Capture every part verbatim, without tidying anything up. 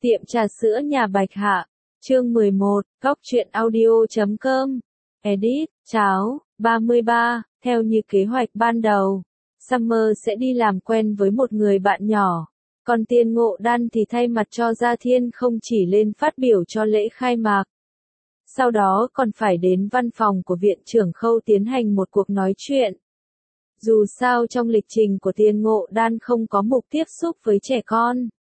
Tiệm trà sữa nhà Bạch Hạ, chương mười một, góc truyện audio chấm com, edit, cháo, ba mươi ba, theo như kế hoạch ban đầu, Summer sẽ đi làm quen với một người bạn nhỏ, còn Tiền Ngộ Đan thì thay mặt cho Gia Thiên không chỉ lên phát biểu cho lễ khai mạc. Sau đó còn phải đến văn phòng của viện trưởng Khâu tiến hành một cuộc nói chuyện. Dù sao trong lịch trình của Tiền Ngộ Đan không có mục tiếp xúc với trẻ con.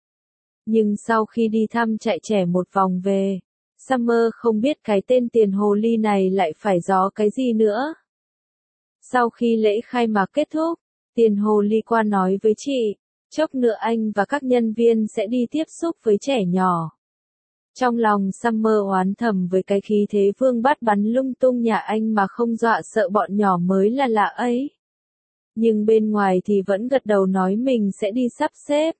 Nhưng sau khi đi thăm trại trẻ một vòng về, Summer không biết cái tên Tiền Hồ Ly này lại phải gió cái gì nữa. Sau khi lễ khai mạc kết thúc, Tiền Hồ Ly qua nói với chị, chốc nữa anh và các nhân viên sẽ đi tiếp xúc với trẻ nhỏ. Trong lòng Summer oán thầm với cái khí thế vương bát bắn lung tung nhà anh mà không dọa sợ bọn nhỏ mới là lạ ấy. Nhưng bên ngoài thì vẫn gật đầu nói mình sẽ đi sắp xếp.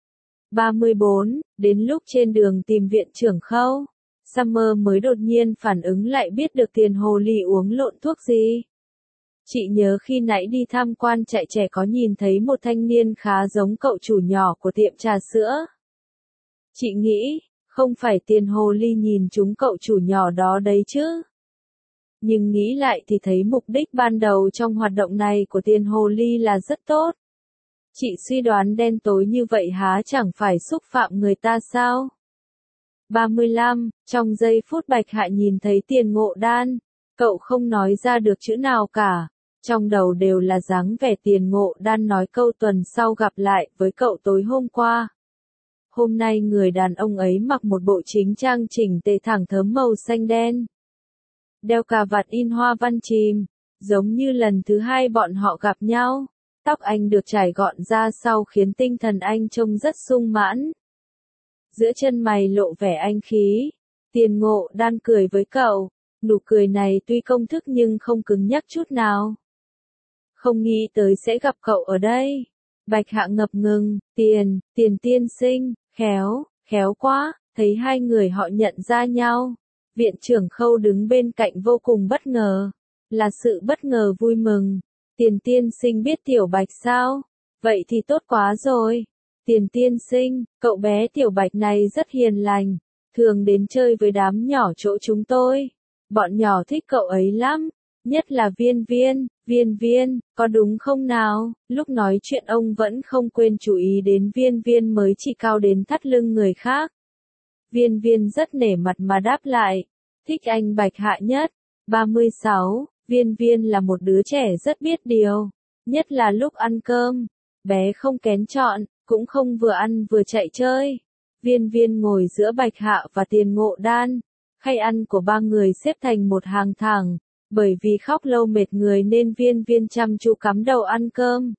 ba mươi bốn, đến lúc trên đường tìm viện trưởng Khâu, Summer mới đột nhiên phản ứng lại biết được Tiền Hồ Ly uống lộn thuốc gì. Chị nhớ khi nãy đi tham quan trại trẻ có nhìn thấy một thanh niên khá giống cậu chủ nhỏ của tiệm trà sữa. Chị nghĩ, không phải Tiền Hồ Ly nhìn chúng cậu chủ nhỏ đó đấy chứ. Nhưng nghĩ lại thì thấy mục đích ban đầu trong hoạt động này của Tiền Hồ Ly là rất tốt. Chị suy đoán đen tối như vậy há chẳng phải xúc phạm người ta sao? ba mươi lăm, trong giây phút Bạch Hạ nhìn thấy Tiền Ngộ Đan, cậu không nói ra được chữ nào cả. Trong đầu đều là dáng vẻ Tiền Ngộ Đan nói câu tuần sau gặp lại với cậu tối hôm qua. Hôm nay người đàn ông ấy mặc một bộ chính trang chỉnh tề thẳng thớm màu xanh đen. Đeo cà vạt in hoa văn chìm, giống như lần thứ hai bọn họ gặp nhau. Tóc anh được trải gọn ra sau khiến tinh thần anh trông rất sung mãn. Giữa chân mày lộ vẻ anh khí. Tiền Ngộ Đan cười với cậu. Nụ cười này tuy công thức nhưng không cứng nhắc chút nào. Không nghĩ tới sẽ gặp cậu ở đây. Bạch Hạ ngập ngừng. Tiền, Tiền tiên sinh, khéo, khéo quá. Thấy hai người họ nhận ra nhau. Viện trưởng Khâu đứng bên cạnh vô cùng bất ngờ. Là sự bất ngờ vui mừng. Tiền tiên sinh biết Tiểu Bạch sao? Vậy thì tốt quá rồi. Tiền tiên sinh, cậu bé Tiểu Bạch này rất hiền lành, thường đến chơi với đám nhỏ chỗ chúng tôi. Bọn nhỏ thích cậu ấy lắm, nhất là Viên Viên, Viên Viên, có đúng không nào? Lúc nói chuyện ông vẫn không quên chú ý đến Viên Viên mới chỉ cao đến thắt lưng người khác. Viên Viên rất nể mặt mà đáp lại, thích anh Bạch Hạ nhất. ba mươi sáu, Viên Viên là một đứa trẻ rất biết điều, nhất là lúc ăn cơm. Bé không kén chọn, cũng không vừa ăn vừa chạy chơi. Viên Viên ngồi giữa Bạch Hạ và Tiền Ngộ Đan. Khay ăn của ba người xếp thành một hàng thẳng, bởi vì khóc lâu mệt người nên Viên Viên chăm chú cắm đầu ăn cơm.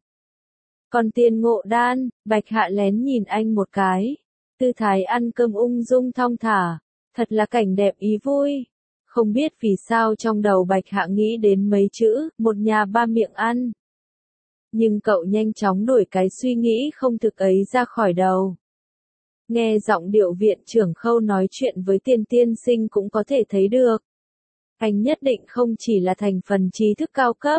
Còn Tiền Ngộ Đan, Bạch Hạ lén nhìn anh một cái. Tư thái ăn cơm ung dung thong thả, thật là cảnh đẹp ý vui. Không biết vì sao trong đầu Bạch Hạ nghĩ đến mấy chữ, một nhà ba miệng ăn. Nhưng cậu nhanh chóng đuổi cái suy nghĩ không thực ấy ra khỏi đầu. Nghe giọng điệu viện trưởng Khâu nói chuyện với Tiền tiên sinh cũng có thể thấy được. Anh nhất định không chỉ là thành phần trí thức cao cấp.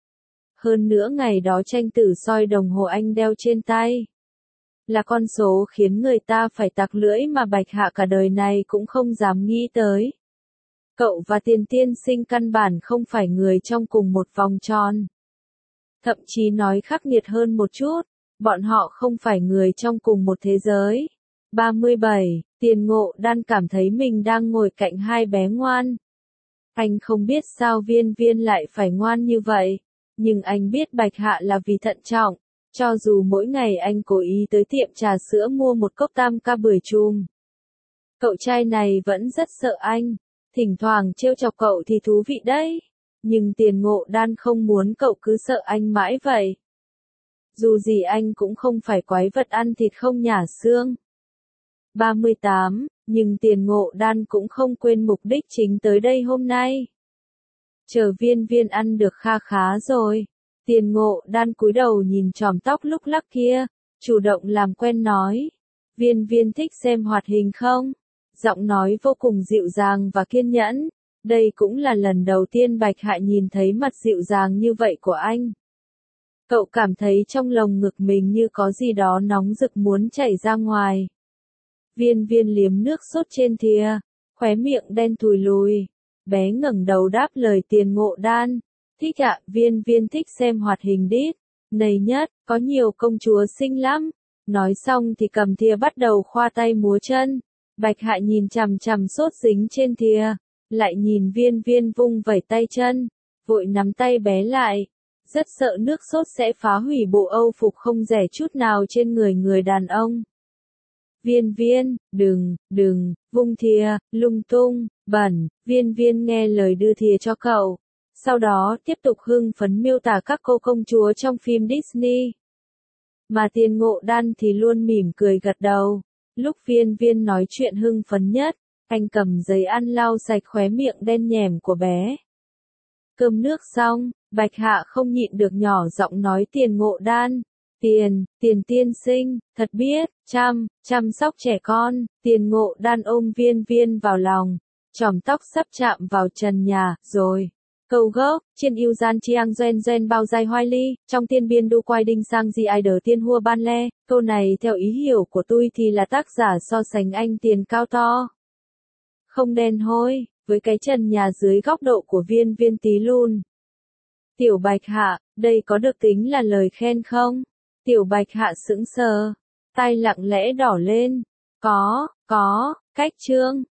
Hơn nữa ngày đó tranh tử soi đồng hồ anh đeo trên tay. Là con số khiến người ta phải tặc lưỡi mà Bạch Hạ cả đời này cũng không dám nghĩ tới. Cậu và Tiền tiên sinh căn bản không phải người trong cùng một vòng tròn. Thậm chí nói khắc nghiệt hơn một chút, bọn họ không phải người trong cùng một thế giới. ba mươi bảy, Tiền Ngộ Đan cảm thấy mình đang ngồi cạnh hai bé ngoan. Anh không biết sao Viên Viên lại phải ngoan như vậy, nhưng anh biết Bạch Hạ là vì thận trọng, cho dù mỗi ngày anh cố ý tới tiệm trà sữa mua một cốc tam ca bưởi chùm. Cậu trai này vẫn rất sợ anh, thỉnh thoảng trêu chọc cậu thì thú vị đấy. Nhưng Tiền Ngộ Đan không muốn cậu cứ sợ anh mãi vậy. Dù gì anh cũng không phải quái vật ăn thịt không nhả xương. ba mươi tám, nhưng Tiền Ngộ Đan cũng không quên mục đích chính tới đây hôm nay. Chờ Viên Viên ăn được kha khá rồi. Tiền Ngộ Đan cúi đầu nhìn chòm tóc lúc lắc kia, chủ động làm quen nói. Viên Viên thích xem hoạt hình không? Giọng nói vô cùng dịu dàng và kiên nhẫn. Đây cũng là lần đầu tiên Bạch Hạ nhìn thấy mặt dịu dàng như vậy của anh. Cậu cảm thấy trong lồng ngực mình như có gì đó nóng rực muốn chảy ra ngoài. Viên viên liếm nước sốt trên thìa, khóe miệng đen thùi lùi. Bé ngẩng đầu đáp lời Tiền Ngộ Đan. Thích ạ, viên viên thích xem hoạt hình đít. Này nhất, có nhiều công chúa xinh lắm. Nói xong thì cầm thìa bắt đầu khoa tay múa chân. Bạch Hạ nhìn chằm chằm sốt dính trên thìa, lại nhìn viên viên vung vẩy tay chân, vội nắm tay bé lại. Rất sợ nước sốt sẽ phá hủy bộ âu phục không rẻ chút nào trên người người đàn ông. Viên viên, đừng, đừng, vung thìa, lung tung, bẩn, viên viên nghe lời đưa thìa cho cậu. Sau đó tiếp tục hưng phấn miêu tả các cô công chúa trong phim Disney. Mà Tiền Ngộ Đan thì luôn mỉm cười gật đầu. Lúc viên viên nói chuyện hưng phấn nhất, anh cầm giấy ăn lau sạch khóe miệng đen nhẻm của bé. Cơm nước xong, Bạch Hạ không nhịn được nhỏ giọng nói Tiền Ngộ Đan. Tiền, Tiền tiên sinh, thật biết, chăm, chăm sóc trẻ con. Tiền Ngộ Đan ôm viên viên vào lòng, chòm tóc sắp chạm vào trần nhà, rồi. Câu gốc, trên yêu gian chiang gen gen bao dai hoai ly, trong tiên biên đu quai đinh sang di ai đờ tiên hua ban le, câu này theo ý hiểu của tôi thì là tác giả so sánh anh Tiền cao to, không đen hôi, với cái trần nhà dưới góc độ của viên viên tí lùn. Tiểu Bạch Hạ, đây có được tính là lời khen không? Tiểu Bạch Hạ sững sờ, tai lặng lẽ đỏ lên. Có, có, cách chương.